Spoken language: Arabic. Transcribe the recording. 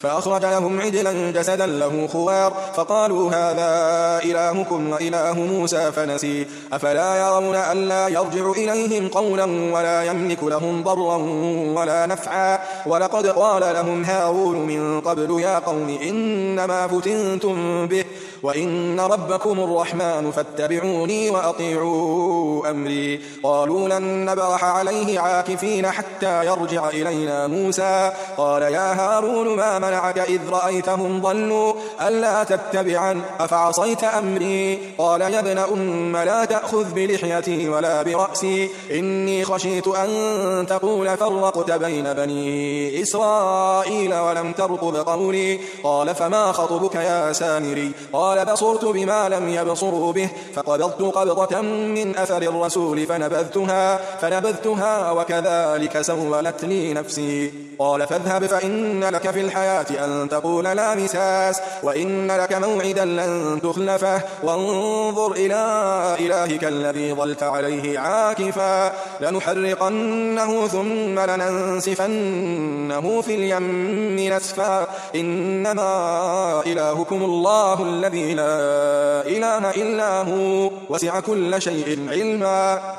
فأخرج لهم عجلا جسدا له خوار فقالوا هذا إلهكم وإله موسى فنسي أفلا يرون ألا يرجع إليهم قولا ولا يملك لهم ضرا ولا نفعا ولقد قال لهم هارون من قبل يا قوم إنما فتنتم به وإن ربكم الرحمن فاتبعوني وأطيعوا أمري قالوا لن نبرح عليه عاكفين حتى يرجع إلينا موسى قال يا هارون ما منعك إذ رأيتهم ضلوا ألا تتبعن أفعصيت أمري قال يا ابن أم لا تأخذ بلحيتي ولا برأسي إني خشيت أن تقول فرقت بين بني إسرائيل ولم ترقب قولي قال فما خطبك يا سامري قال بصرت بما لم يبصروا به فقبضت قبضة من أثر الرسول فنبذتها وكذلك سولت لي نفسي قال فاذهب فإن لك في الحياة أن تقول لا مساس وإن لك موعدا لن تخلفه وانظر إلى إلهك الذي ظلت عليه عاكفا لنحرقنه ثم لننسفنه في اليم نسفا إنما إلهكم الله الذي لا إله إلا هو وسع كل شيء علما